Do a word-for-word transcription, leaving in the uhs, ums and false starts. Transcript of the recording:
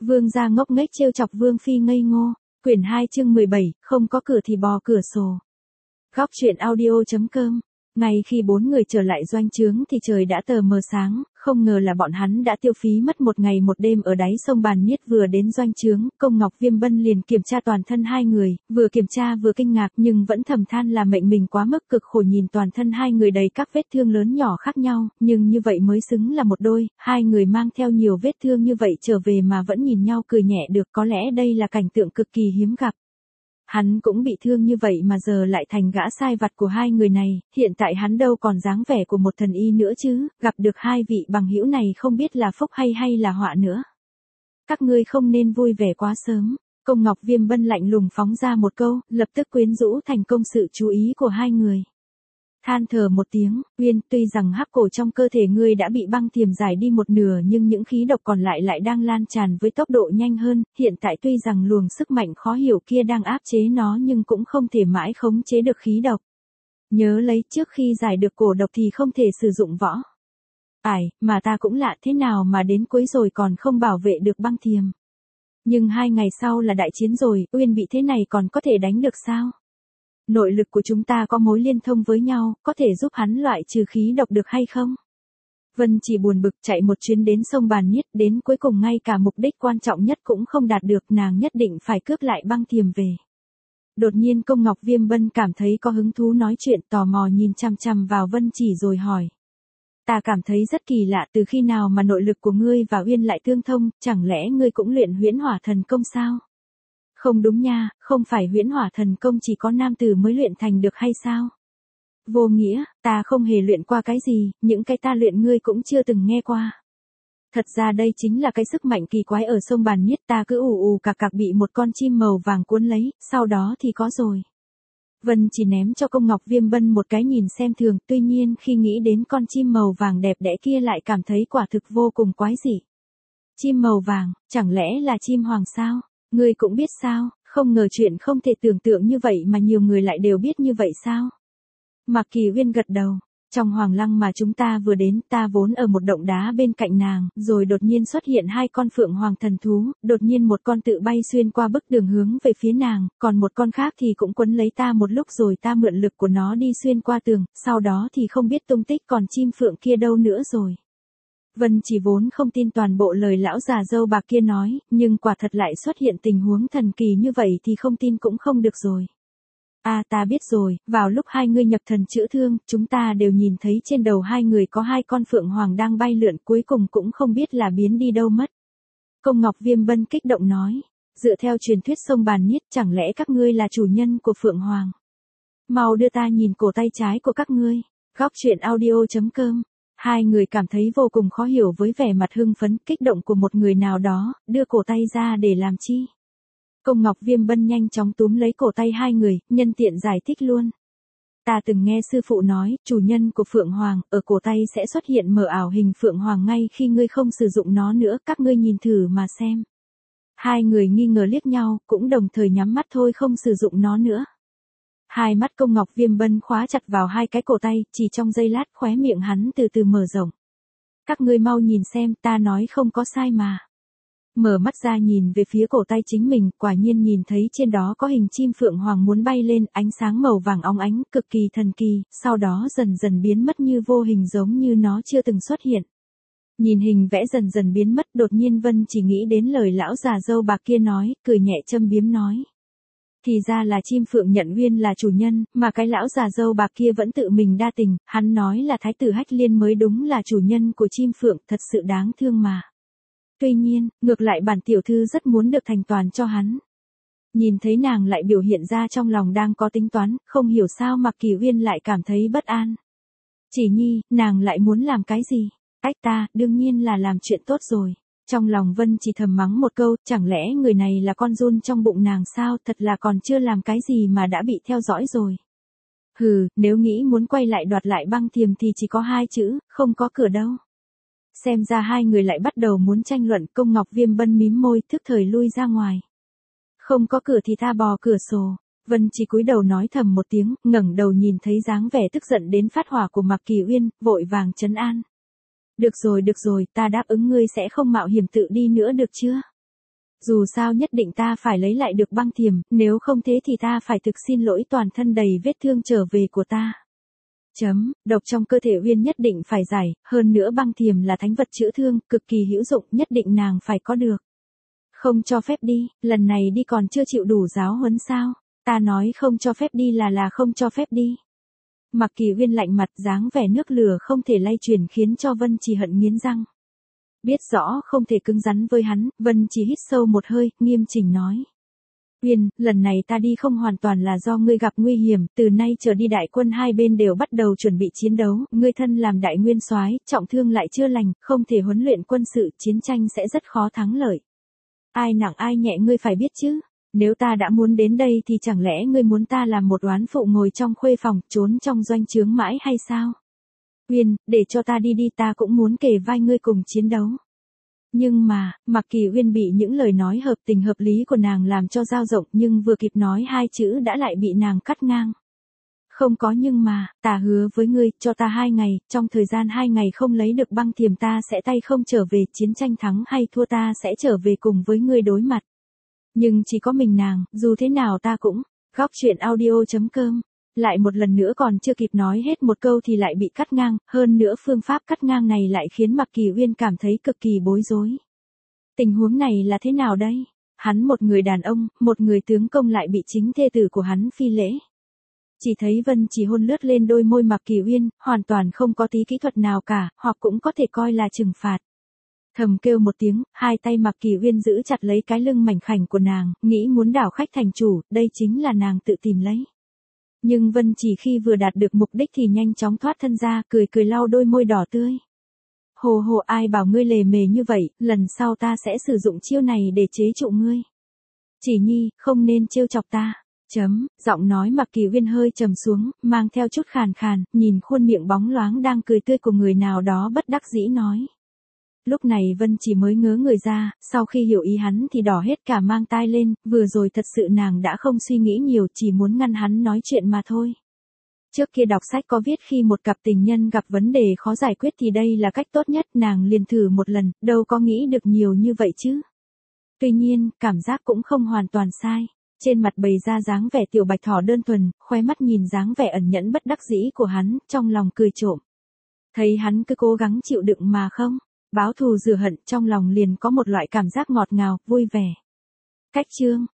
Vương gia ngốc nghếch trêu chọc Vương phi ngây ngô. Quyển hai chương mười bảy, không có cửa thì bò cửa sổ. Góc truyện audio chấm com. Ngay khi bốn người trở lại doanh trướng thì trời đã tờ mờ sáng, không ngờ là bọn hắn đã tiêu phí mất một ngày một đêm ở đáy sông Bàn Niết. Vừa đến doanh trướng, Công Ngọc Viêm Bân liền kiểm tra toàn thân hai người, vừa kiểm tra vừa kinh ngạc nhưng vẫn thầm than là mệnh mình quá mức cực khổ. Nhìn toàn thân hai người đầy các vết thương lớn nhỏ khác nhau, nhưng như vậy mới xứng là một đôi. Hai người mang theo nhiều vết thương như vậy trở về mà vẫn nhìn nhau cười nhẹ được, có lẽ đây là cảnh tượng cực kỳ hiếm gặp. Hắn cũng bị thương như vậy mà giờ lại thành gã sai vặt của hai người này, hiện tại hắn đâu còn dáng vẻ của một thần y nữa chứ, gặp được hai vị bằng hữu này không biết là phúc hay hay là họa nữa. Các ngươi không nên vui vẻ quá sớm. Công Ngọc Viêm Bân lạnh lùng phóng ra một câu, lập tức quyến rũ thành công sự chú ý của hai người. Than thở một tiếng, Uyên, tuy rằng hắc cổ trong cơ thể ngươi đã bị băng thiềm giải đi một nửa nhưng những khí độc còn lại lại đang lan tràn với tốc độ nhanh hơn, hiện tại tuy rằng luồng sức mạnh khó hiểu kia đang áp chế nó nhưng cũng không thể mãi khống chế được khí độc. Nhớ lấy, trước khi giải được cổ độc thì không thể sử dụng võ. Ải, mà ta cũng lạ, thế nào mà đến cuối rồi còn không bảo vệ được băng thiềm. Nhưng hai ngày sau là đại chiến rồi, Uyên bị thế này còn có thể đánh được sao? Nội lực của chúng ta có mối liên thông với nhau, có thể giúp hắn loại trừ khí độc được hay không? Vân chỉ buồn bực chạy một chuyến đến sông Bàn Niết, đến cuối cùng ngay cả mục đích quan trọng nhất cũng không đạt được, nàng nhất định phải cướp lại băng thiềm về. Đột nhiên Công Ngọc Viêm Bân cảm thấy có hứng thú nói chuyện, tò mò nhìn chằm chằm vào Vân chỉ rồi hỏi. Ta cảm thấy rất kỳ lạ, từ khi nào mà nội lực của ngươi và Uyên lại tương thông, chẳng lẽ ngươi cũng luyện huyễn hỏa thần công sao? Không đúng nha, không phải huyễn hỏa thần công chỉ có nam tử mới luyện thành được hay sao? Vô nghĩa, ta không hề luyện qua cái gì, những cái ta luyện ngươi cũng chưa từng nghe qua. Thật ra đây chính là cái sức mạnh kỳ quái ở sông Bàn Niết, ta cứ ù ù cạc cạc bị một con chim màu vàng cuốn lấy, sau đó thì có rồi. Vân chỉ ném cho Công Ngọc Viêm Bân một cái nhìn xem thường, tuy nhiên khi nghĩ đến con chim màu vàng đẹp đẽ kia lại cảm thấy quả thực vô cùng quái dị. Chim màu vàng, chẳng lẽ là chim hoàng sao? Ngươi cũng biết sao, không ngờ chuyện không thể tưởng tượng như vậy mà nhiều người lại đều biết như vậy sao? Mạc Kỳ Uyên gật đầu, trong hoàng lăng mà chúng ta vừa đến, ta vốn ở một động đá bên cạnh nàng, rồi đột nhiên xuất hiện hai con phượng hoàng thần thú, đột nhiên một con tự bay xuyên qua bức đường hướng về phía nàng, còn một con khác thì cũng quấn lấy ta một lúc rồi ta mượn lực của nó đi xuyên qua tường, sau đó thì không biết tung tích còn chim phượng kia đâu nữa rồi. Vân chỉ vốn không tin toàn bộ lời lão già dâu bạc kia nói, nhưng quả thật lại xuất hiện tình huống thần kỳ như vậy thì không tin cũng không được rồi. À ta biết rồi, vào lúc hai người nhập thần chữa thương, chúng ta đều nhìn thấy trên đầu hai người có hai con phượng hoàng đang bay lượn, cuối cùng cũng không biết là biến đi đâu mất. Công Ngọc Viêm Bân kích động nói, dựa theo truyền thuyết sông Bàn Niết, chẳng lẽ các ngươi là chủ nhân của phượng hoàng? Mau đưa ta nhìn cổ tay trái của các ngươi. Góc truyện audio chấm com. Hai người cảm thấy vô cùng khó hiểu với vẻ mặt hưng phấn, kích động của một người nào đó, đưa cổ tay ra để làm chi? Công Ngọc Viêm Bân nhanh chóng túm lấy cổ tay hai người, nhân tiện giải thích luôn. Ta từng nghe sư phụ nói, chủ nhân của Phượng Hoàng, ở cổ tay sẽ xuất hiện mờ ảo hình Phượng Hoàng ngay khi ngươi không sử dụng nó nữa, các ngươi nhìn thử mà xem. Hai người nghi ngờ liếc nhau, cũng đồng thời nhắm mắt thôi không sử dụng nó nữa. Hai mắt Công Ngọc Viêm Bân khóa chặt vào hai cái cổ tay, chỉ trong giây lát khóe miệng hắn từ từ mở rộng. Các ngươi mau nhìn xem, ta nói không có sai mà. Mở mắt ra nhìn về phía cổ tay chính mình, quả nhiên nhìn thấy trên đó có hình chim phượng hoàng muốn bay lên, ánh sáng màu vàng óng ánh, cực kỳ thần kỳ, sau đó dần dần biến mất như vô hình giống như nó chưa từng xuất hiện. Nhìn hình vẽ dần dần biến mất, đột nhiên Vân chỉ nghĩ đến lời lão già dâu bạc kia nói, cười nhẹ châm biếm nói. Thì ra là chim phượng nhận Uyên là chủ nhân, mà cái lão già dâu bạc kia vẫn tự mình đa tình, hắn nói là thái tử Hách Liên mới đúng là chủ nhân của chim phượng, thật sự đáng thương mà. Tuy nhiên, ngược lại bản tiểu thư rất muốn được thành toàn cho hắn. Nhìn thấy nàng lại biểu hiện ra trong lòng đang có tính toán, không hiểu sao Mạc Kỳ Uyên lại cảm thấy bất an. Chỉ nhi, nàng lại muốn làm cái gì? Ách ta, đương nhiên là làm chuyện tốt rồi. Trong lòng Vân chỉ thầm mắng một câu, chẳng lẽ người này là con giun trong bụng nàng sao, thật là còn chưa làm cái gì mà đã bị theo dõi rồi. Hừ, nếu nghĩ muốn quay lại đoạt lại băng thiềm thì chỉ có hai chữ, không có cửa đâu. Xem ra hai người lại bắt đầu muốn tranh luận, Công Ngọc Viêm Bân mím môi, thức thời lui ra ngoài. Không có cửa thì ta bò cửa sổ. Vân chỉ cúi đầu nói thầm một tiếng, ngẩng đầu nhìn thấy dáng vẻ tức giận đến phát hỏa của Mạc Kỳ Uyên, vội vàng trấn an. Được rồi được rồi, ta đáp ứng ngươi sẽ không mạo hiểm tự đi nữa được chưa? Dù sao nhất định ta phải lấy lại được băng thiềm, nếu không thế thì ta phải thực xin lỗi toàn thân đầy vết thương trở về của ta. Chấm, độc trong cơ thể Uyên nhất định phải giải, hơn nữa băng thiềm là thánh vật chữa thương, cực kỳ hữu dụng, nhất định nàng phải có được. Không cho phép đi, lần này đi còn chưa chịu đủ giáo huấn sao? Ta nói không cho phép đi là là không cho phép đi. Mặc Kỳ Uyên lạnh mặt, dáng vẻ nước lửa không thể lay chuyển khiến cho Vân Chỉ hận nghiến răng. Biết rõ không thể cứng rắn với hắn, Vân Chỉ hít sâu một hơi, nghiêm chỉnh nói. Uyên, lần này ta đi không hoàn toàn là do ngươi gặp nguy hiểm, từ nay trở đi đại quân hai bên đều bắt đầu chuẩn bị chiến đấu, ngươi thân làm đại nguyên soái, trọng thương lại chưa lành, không thể huấn luyện quân sự, chiến tranh sẽ rất khó thắng lợi. Ai nặng ai nhẹ ngươi phải biết chứ, nếu ta đã muốn đến đây thì chẳng lẽ ngươi muốn ta làm một oán phụ ngồi trong khuê phòng, trốn trong doanh trướng mãi hay sao? Uyên, để cho ta đi đi, ta cũng muốn kề vai ngươi cùng chiến đấu. Nhưng mà, Mặc Kỳ Uyên bị những lời nói hợp tình hợp lý của nàng làm cho dao rộng, nhưng vừa kịp nói hai chữ đã lại bị nàng cắt ngang. Không có nhưng mà, ta hứa với ngươi, cho ta hai ngày, trong thời gian hai ngày không lấy được băng thiềm ta sẽ tay không trở về, chiến tranh thắng hay thua ta sẽ trở về cùng với ngươi đối mặt. Nhưng chỉ có mình nàng, dù thế nào ta cũng, góc truyện audio chấm com. Lại một lần nữa còn chưa kịp nói hết một câu thì lại bị cắt ngang, hơn nữa phương pháp cắt ngang này lại khiến Mặc Kỳ Uyên cảm thấy cực kỳ bối rối. Tình huống này là thế nào đây? Hắn một người đàn ông, một người tướng công lại bị chính thê tử của hắn phi lễ. Chỉ thấy Vân Chỉ hôn lướt lên đôi môi Mặc Kỳ Uyên, hoàn toàn không có tí kỹ thuật nào cả, hoặc cũng có thể coi là trừng phạt. Thầm kêu một tiếng, hai tay Mặc Kỳ Uyên giữ chặt lấy cái lưng mảnh khảnh của nàng, nghĩ muốn đảo khách thành chủ, đây chính là nàng tự tìm lấy. Nhưng Vân Chỉ khi vừa đạt được mục đích thì nhanh chóng thoát thân ra, cười cười lau đôi môi đỏ tươi. Hồ hồ, ai bảo ngươi lề mề như vậy, lần sau ta sẽ sử dụng chiêu này để chế trụ ngươi. Chỉ Nhi, không nên trêu chọc ta. Chấm, giọng nói Mặc Kỳ Uyên hơi trầm xuống, mang theo chút khàn khàn, nhìn khuôn miệng bóng loáng đang cười tươi của người nào đó bất đắc dĩ nói. Lúc này Vân Chỉ mới ngớ người ra, sau khi hiểu ý hắn thì đỏ hết cả mang tai lên, vừa rồi thật sự nàng đã không suy nghĩ nhiều, chỉ muốn ngăn hắn nói chuyện mà thôi. Trước kia đọc sách có viết khi một cặp tình nhân gặp vấn đề khó giải quyết thì đây là cách tốt nhất, nàng liền thử một lần, đâu có nghĩ được nhiều như vậy chứ. Tuy nhiên, cảm giác cũng không hoàn toàn sai. Trên mặt bày ra dáng vẻ tiểu bạch thỏ đơn thuần, khóe mắt nhìn dáng vẻ ẩn nhẫn bất đắc dĩ của hắn, trong lòng cười trộm. Thấy hắn cứ cố gắng chịu đựng mà không báo thù rửa hận, trong lòng liền có một loại cảm giác ngọt ngào, vui vẻ. Cách chương